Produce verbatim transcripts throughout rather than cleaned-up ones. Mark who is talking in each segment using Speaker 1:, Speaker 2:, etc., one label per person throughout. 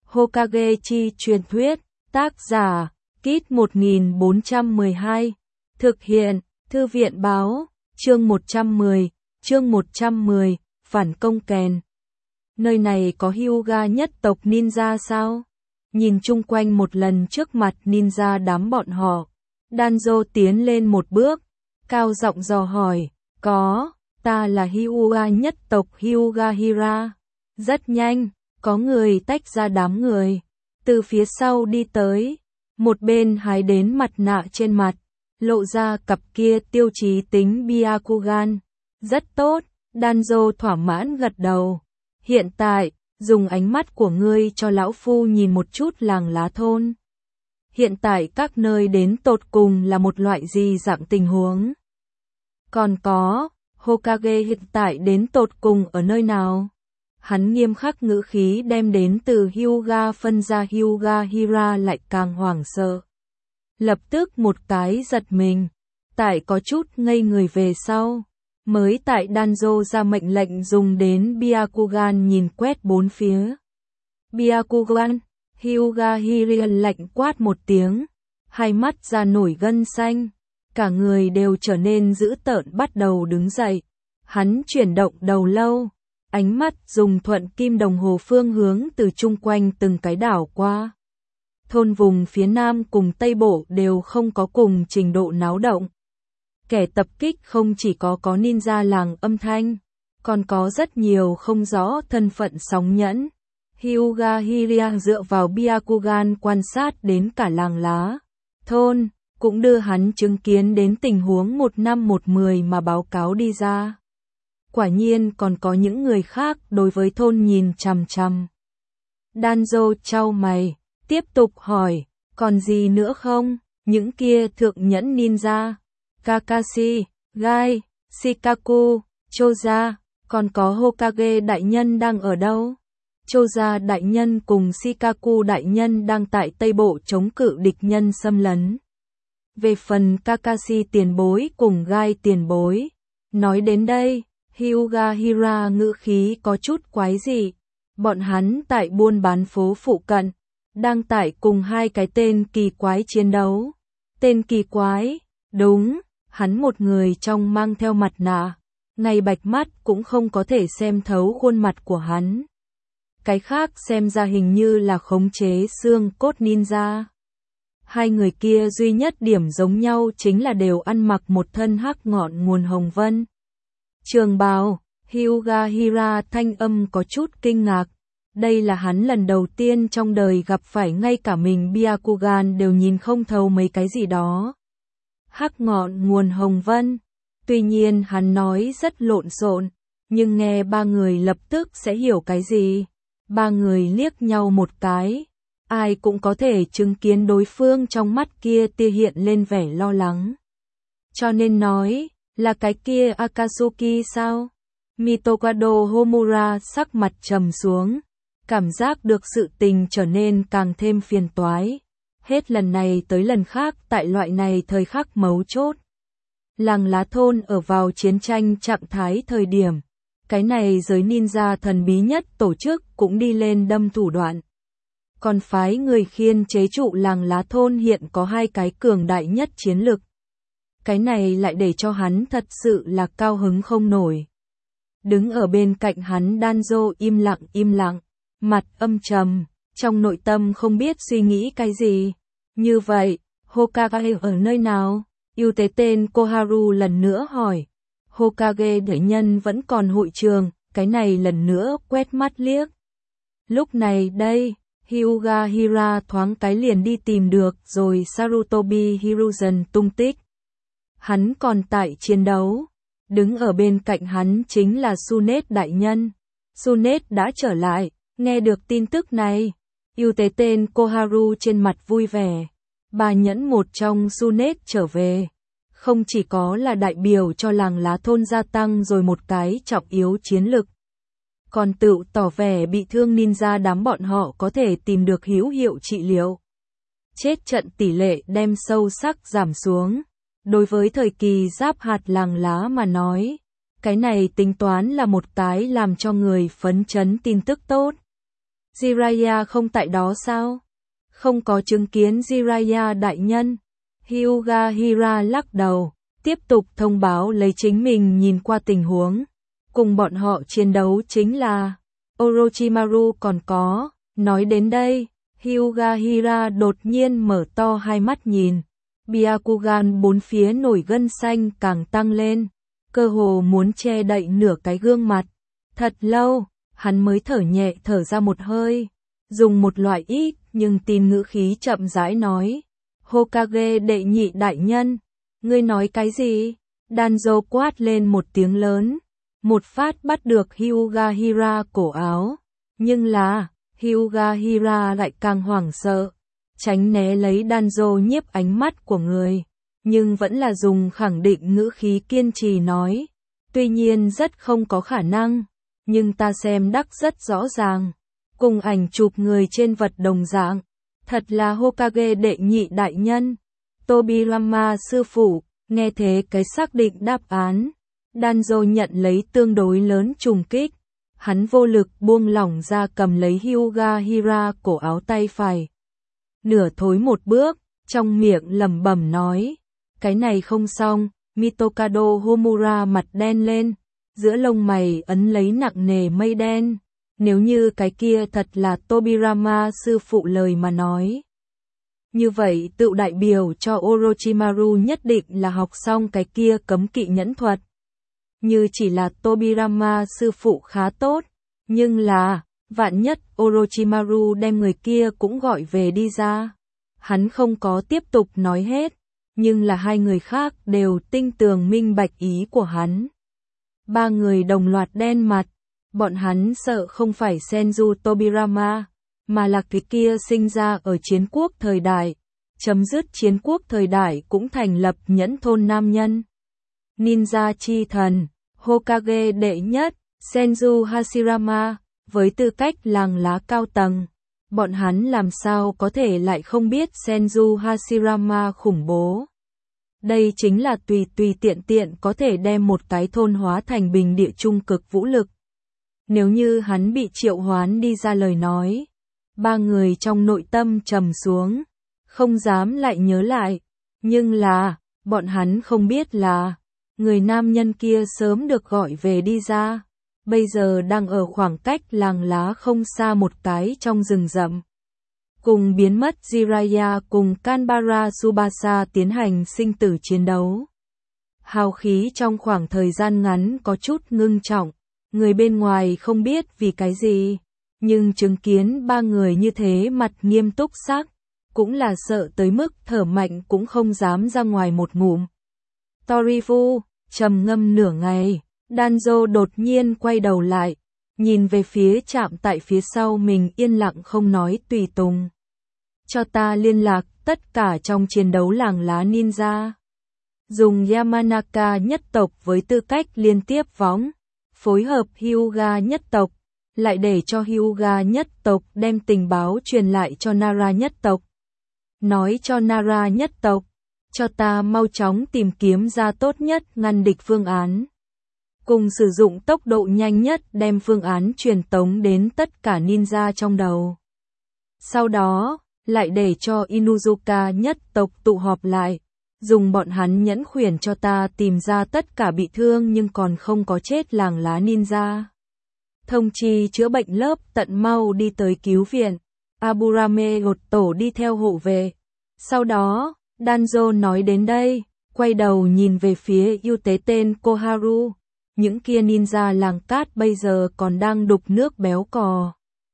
Speaker 1: Hokage chi truyền thuyết, tác giả, Kit một nghìn bốn trăm mười hai, thực hiện, Thư viện báo, chương một trăm mười, chương một trăm mười, phản công kèn. Nơi này có Hyuga nhất tộc ninja sao? Nhìn chung quanh một lần trước mặt ninja đám bọn họ, Danzo tiến lên một bước, cao giọng dò hỏi, có, ta là Hyuga nhất tộc Hyuga Hira. Rất nhanh, có người tách ra đám người, từ phía sau đi tới, một bên hái đến mặt nạ trên mặt, lộ ra cặp kia tiêu chí tính Byakugan. Rất tốt, Danzo thỏa mãn gật đầu. Hiện tại, dùng ánh mắt của ngươi cho lão phu nhìn một chút làng lá thôn. Hiện tại các nơi đến tột cùng là một loại gì dạng tình huống? Còn có, Hokage hiện tại đến tột cùng ở nơi nào? Hắn nghiêm khắc ngữ khí đem đến từ Hyuga phân ra Hyuga Hira lại càng hoảng sợ. Lập tức một cái giật mình, tại có chút ngây người về sau. Mới tại Danzo ra mệnh lệnh dùng đến Byakugan nhìn quét bốn phía. Byakugan, Hyuga Hira lạnh quát một tiếng, hai mắt ra nổi gân xanh, cả người đều trở nên dữ tợn bắt đầu đứng dậy. Hắn chuyển động đầu lâu, ánh mắt dùng thuận kim đồng hồ phương hướng từ chung quanh từng cái đảo qua. Thôn vùng phía nam cùng tây bộ đều không có cùng trình độ náo động. Kẻ tập kích không chỉ có có ninja làng âm thanh, còn có rất nhiều không rõ thân phận sóng nhẫn. Hyuga Hira dựa vào Byakugan quan sát đến cả làng lá, thôn, cũng đưa hắn chứng kiến đến tình huống một năm một mười mà báo cáo đi ra. Quả nhiên còn có những người khác đối với thôn nhìn chằm chằm. Danzo chau mày, tiếp tục hỏi, còn gì nữa không? Những kia thượng nhẫn ninja, Kakashi, Gai, Shikaku, Choja, còn có Hokage đại nhân đang ở đâu? Choja đại nhân cùng Shikaku đại nhân đang tại Tây Bộ chống cự địch nhân xâm lấn. Về phần Kakashi tiền bối cùng Gai tiền bối, nói đến đây, Hyuga Hira ngữ khí có chút quái dị. Bọn hắn tại buôn bán phố phụ cận, đang tại cùng hai cái tên kỳ quái chiến đấu. Tên kỳ quái, đúng, hắn một người trong mang theo mặt nạ, ngay bạch mắt cũng không có thể xem thấu khuôn mặt của hắn. Cái khác xem ra hình như là khống chế xương cốt ninja. Hai người kia duy nhất điểm giống nhau chính là đều ăn mặc một thân hắc ngọn nguồn hồng vân trường bào. Hyuga Hira thanh âm có chút kinh ngạc. Đây là hắn lần đầu tiên trong đời gặp phải ngay cả mình Byakugan đều nhìn không thấu mấy cái gì đó. Hắc ngọn nguồn hồng vân. Tuy nhiên hắn nói rất lộn xộn, nhưng nghe ba người lập tức sẽ hiểu cái gì. Ba người liếc nhau một cái, ai cũng có thể chứng kiến đối phương trong mắt kia tia hiện lên vẻ lo lắng. Cho nên nói, là cái kia Akatsuki sao? Mitokado Homura sắc mặt trầm xuống, cảm giác được sự tình trở nên càng thêm phiền toái. Hết lần này tới lần khác tại loại này thời khắc mấu chốt. Làng lá thôn ở vào chiến tranh trạng thái thời điểm. Cái này giới ninja thần bí nhất tổ chức cũng đi lên đâm thủ đoạn. Còn phái người khiên chế trụ làng lá thôn hiện có hai cái cường đại nhất chiến lực. Cái này lại để cho hắn thật sự là cao hứng không nổi. Đứng ở bên cạnh hắn Danzo im lặng im lặng, mặt âm trầm, trong nội tâm không biết suy nghĩ cái gì. Như vậy, Hokage ở nơi nào? Yêu tế tên Koharu lần nữa hỏi. Hokage đại nhân vẫn còn hội trường, cái này lần nữa quét mắt liếc. Lúc này đây, Hyuga Hira thoáng cái liền đi tìm được rồi Sarutobi Hiruzen tung tích. Hắn còn tại chiến đấu, đứng ở bên cạnh hắn chính là Tsunade đại nhân. Tsunade đã trở lại, nghe được tin tức này, yêu tế tên Koharu trên mặt vui vẻ. Bà nhẫn một trong Tsunade trở về. Không chỉ có là đại biểu cho làng lá thôn gia tăng rồi một cái trọng yếu chiến lực, còn tự tỏ vẻ bị thương ninja đám bọn họ có thể tìm được hữu hiệu trị liệu. Chết trận tỷ lệ đem sâu sắc giảm xuống. Đối với thời kỳ giáp hạt làng lá mà nói, cái này tính toán là một cái làm cho người phấn chấn tin tức tốt. Jiraiya không tại đó sao? Không có chứng kiến Jiraiya đại nhân. Hyuga Hira lắc đầu, tiếp tục thông báo lấy chính mình nhìn qua tình huống. Cùng bọn họ chiến đấu chính là Orochimaru còn có. Nói đến đây, Hyuga Hira đột nhiên mở to hai mắt nhìn. Byakugan bốn phía nổi gân xanh càng tăng lên, cơ hồ muốn che đậy nửa cái gương mặt. Thật lâu, hắn mới thở nhẹ thở ra một hơi, dùng một loại ít nhưng tin ngữ khí chậm rãi nói. Hokage đệ nhị đại nhân, ngươi nói cái gì? Danzo quát lên một tiếng lớn, một phát bắt được Hyuga Hira cổ áo. Nhưng là, Hyuga Hira lại càng hoảng sợ, tránh né lấy Danzo nhiếp ánh mắt của người, nhưng vẫn là dùng khẳng định ngữ khí kiên trì nói. Tuy nhiên rất không có khả năng, nhưng ta xem đắc rất rõ ràng, cùng ảnh chụp người trên vật đồng dạng. Thật là Hokage đệ nhị đại nhân. Tobirama sư phụ, nghe thế cái xác định đáp án. Danzo nhận lấy tương đối lớn trùng kích. Hắn vô lực buông lỏng ra cầm lấy Hyuga Hira cổ áo tay phải. Nửa thối một bước, trong miệng lẩm bẩm nói. Cái này không xong, Mitokado Homura mặt đen lên. Giữa lông mày ấn lấy nặng nề mây đen. Nếu như cái kia thật là Tobirama sư phụ lời mà nói. Như vậy tự đại biểu cho Orochimaru nhất định là học xong cái kia cấm kỵ nhẫn thuật. Như chỉ là Tobirama sư phụ khá tốt, nhưng là, vạn nhất Orochimaru đem người kia cũng gọi về đi ra. Hắn không có tiếp tục nói hết, nhưng là hai người khác đều tinh tường minh bạch ý của hắn. Ba người đồng loạt đen mặt. Bọn hắn sợ không phải Senju Tobirama, mà là cái kia sinh ra ở chiến quốc thời đại, chấm dứt chiến quốc thời đại cũng thành lập nhẫn thôn nam nhân. Ninja chi thần, Hokage đệ nhất, Senju Hashirama, với tư cách làng lá cao tầng, bọn hắn làm sao có thể lại không biết Senju Hashirama khủng bố. Đây chính là tùy tùy tiện tiện có thể đem một cái thôn hóa thành bình địa trung cực vũ lực. Nếu như hắn bị triệu hoán đi ra lời nói, ba người trong nội tâm trầm xuống, không dám lại nhớ lại. Nhưng là, bọn hắn không biết là, người nam nhân kia sớm được gọi về đi ra, bây giờ đang ở khoảng cách làng lá không xa một cái trong rừng rậm. Cùng biến mất Jiraiya cùng Kanbara Tsubasa tiến hành sinh tử chiến đấu. Hào khí trong khoảng thời gian ngắn có chút ngưng trọng. Người bên ngoài không biết vì cái gì, nhưng chứng kiến ba người như thế mặt nghiêm túc sắc, cũng là sợ tới mức thở mạnh cũng không dám ra ngoài một ngụm. Torifu, trầm ngâm nửa ngày, Danzo đột nhiên quay đầu lại, nhìn về phía chạm tại phía sau mình yên lặng không nói tùy tùng. Cho ta liên lạc tất cả trong chiến đấu làng lá ninja. Dùng Yamanaka nhất tộc với tư cách liên tiếp võng. Phối hợp Hyuga nhất tộc, lại để cho Hyuga nhất tộc đem tình báo truyền lại cho Nara nhất tộc. Nói cho Nara nhất tộc, cho ta mau chóng tìm kiếm ra tốt nhất ngăn địch phương án. Cùng sử dụng tốc độ nhanh nhất đem phương án truyền tống đến tất cả ninja trong đầu. Sau đó, lại để cho Inuzuka nhất tộc tụ họp lại. Dùng bọn hắn nhẫn khuyển cho ta tìm ra tất cả bị thương nhưng còn không có chết làng lá ninja. Thông chi chữa bệnh lớp tận mau đi tới cứu viện. Aburame gột tổ đi theo hộ về. Sau đó, Danzo nói đến đây, quay đầu nhìn về phía ưu tế tên Koharu. Những kia ninja làng cát bây giờ còn đang đục nước béo cò.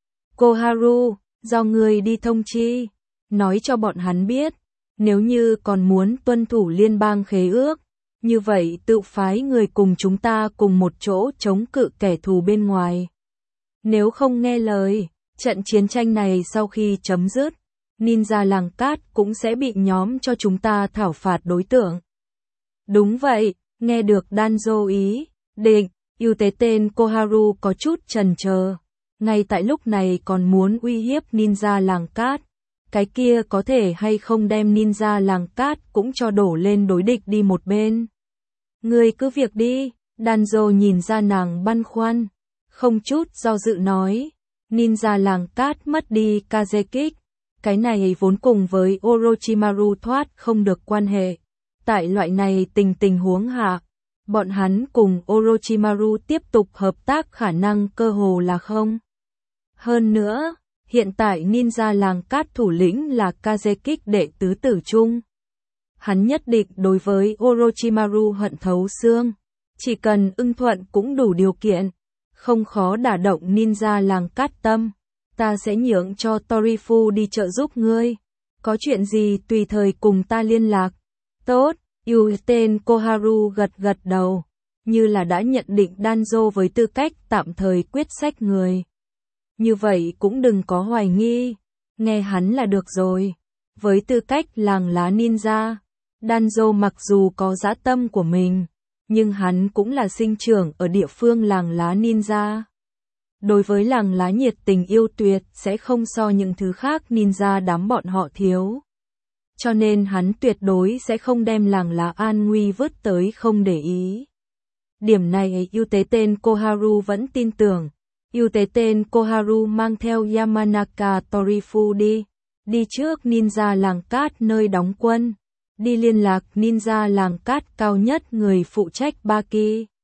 Speaker 1: Koharu, do người đi thông chi, nói cho bọn hắn biết. Nếu như còn muốn tuân thủ liên bang khế ước, như vậy tự phái người cùng chúng ta cùng một chỗ chống cự kẻ thù bên ngoài. Nếu không nghe lời, trận chiến tranh này sau khi chấm dứt, ninja làng cát cũng sẽ bị nhóm cho chúng ta thảo phạt đối tượng. Đúng vậy, nghe được Danzo ý, định, ưu tế tên Koharu có chút chần chờ. Ngay tại lúc này còn muốn uy hiếp ninja làng cát. Cái kia có thể hay không đem ninja làng cát cũng cho đổ lên đối địch đi một bên. Người cứ việc đi, Danzo nhìn ra nàng băn khoăn, không chút do dự nói. Ninja làng cát mất đi Kazekik. Cái này vốn cùng với Orochimaru thoát không được quan hệ. Tại loại này tình tình huống hạ, bọn hắn cùng Orochimaru tiếp tục hợp tác khả năng cơ hồ là không. Hơn nữa, hiện tại ninja làng cát thủ lĩnh là Kazekik đệ tứ tử trung. Hắn nhất định đối với Orochimaru hận thấu xương. Chỉ cần ưng thuận cũng đủ điều kiện. Không khó đả động ninja làng cát tâm. Ta sẽ nhượng cho Torifu đi trợ giúp ngươi. Có chuyện gì tùy thời cùng ta liên lạc. Tốt, Yuten Koharu gật gật đầu. Như là đã nhận định Danzo với tư cách tạm thời quyết sách người. Như vậy cũng đừng có hoài nghi. Nghe hắn là được rồi. Với tư cách làng lá ninja, Danzo mặc dù có dã tâm của mình, nhưng hắn cũng là sinh trưởng ở địa phương làng lá ninja. Đối với làng lá nhiệt tình yêu tuyệt sẽ không so những thứ khác ninja đám bọn họ thiếu. Cho nên hắn tuyệt đối sẽ không đem làng lá an nguy vứt tới không để ý. Điểm này Yuten Koharu vẫn tin tưởng. Yuten Koharu mang theo Yamanaka Torifu đi. Đi trước ninja làng cát nơi đóng quân. Đi liên lạc ninja làng cát cao nhất người phụ trách Baki.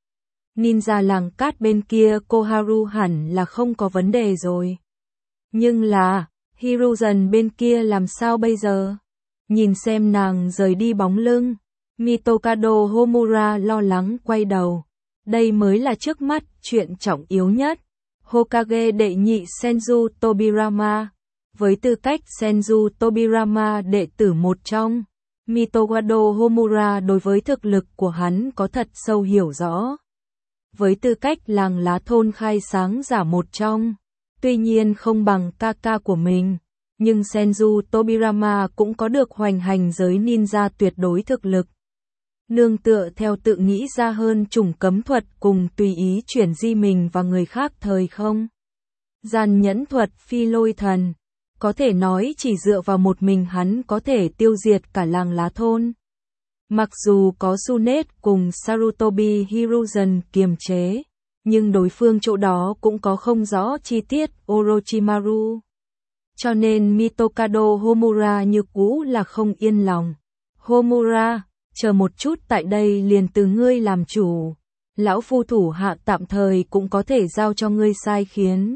Speaker 1: Ninja làng cát bên kia Koharu hẳn là không có vấn đề rồi. Nhưng là, Hiruzen bên kia làm sao bây giờ? Nhìn xem nàng rời đi bóng lưng. Mitokado Homura lo lắng quay đầu. Đây mới là trước mắt chuyện trọng yếu nhất. Hokage đệ nhị Senju Tobirama. Với tư cách Senju Tobirama đệ tử một trong, Mitokado Homura đối với thực lực của hắn có thật sâu hiểu rõ. Với tư cách làng lá thôn khai sáng giả một trong, tuy nhiên không bằng ca ca của mình, nhưng Senju Tobirama cũng có được hoành hành giới ninja tuyệt đối thực lực. Nương tựa theo tự nghĩ ra hơn chủng cấm thuật cùng tùy ý chuyển di mình và người khác thời không. Gian nhẫn thuật phi lôi thần. Có thể nói chỉ dựa vào một mình hắn có thể tiêu diệt cả làng lá thôn. Mặc dù có Sunet cùng Sarutobi Hiruzen kiềm chế, nhưng đối phương chỗ đó cũng có không rõ chi tiết Orochimaru. Cho nên Mitokado Homura như cũ là không yên lòng. Homura, chờ một chút, tại đây liền từ ngươi làm chủ. Lão phu thủ hạ tạm thời cũng có thể giao cho ngươi sai khiến.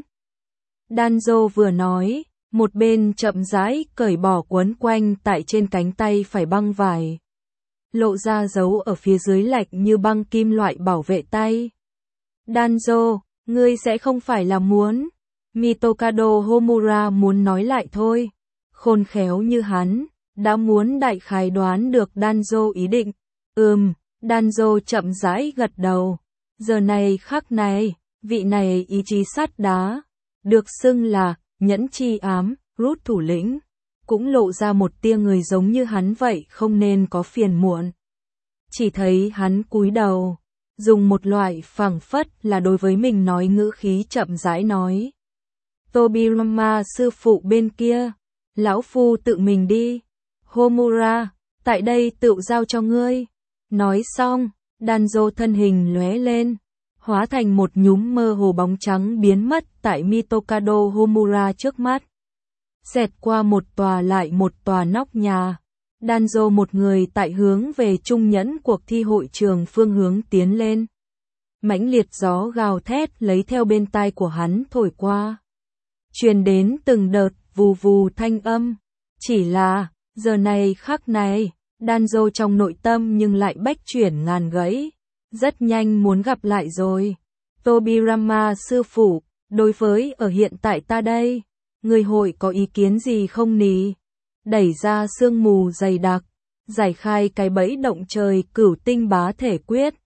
Speaker 1: Danzo vừa nói, một bên chậm rãi cởi bỏ quấn quanh tại trên cánh tay phải băng vải. Lộ ra dấu ở phía dưới lạnh như băng kim loại bảo vệ tay. Danzo, ngươi sẽ không phải là muốn. Mitokado Homura muốn nói lại thôi. Khôn khéo như hắn, đã muốn đại khái đoán được Danzo ý định. Ừm, Danzo chậm rãi gật đầu. Giờ này khắc này, vị này ý chí sắt đá, được xưng là nhẫn chi ám, rút thủ lĩnh, cũng lộ ra một tia người giống như hắn vậy không nên có phiền muộn. Chỉ thấy hắn cúi đầu, dùng một loại phảng phất là đối với mình nói ngữ khí chậm rãi nói. Tobirama sư phụ bên kia, lão phu tự mình đi. Homura, tại đây tự giao cho ngươi. Nói xong, Danzo thân hình lóe lên, hóa thành một nhúm mơ hồ bóng trắng biến mất tại Mitokado Homura trước mắt. Xẹt qua một tòa lại một tòa nóc nhà. Danzo một người tại hướng về trung nhẫn cuộc thi hội trường phương hướng tiến lên. Mãnh liệt gió gào thét lấy theo bên tai của hắn thổi qua. Truyền đến từng đợt vù vù thanh âm. Chỉ là, giờ này khắc này, Danzo trong nội tâm nhưng lại bách chuyển ngàn gãy. Rất nhanh muốn gặp lại rồi. Tobirama sư phụ, đối với ở hiện tại ta đây, người hội có ý kiến gì không nì? Đẩy ra sương mù dày đặc, giải khai cái bẫy động trời cửu tinh bá thể quyết.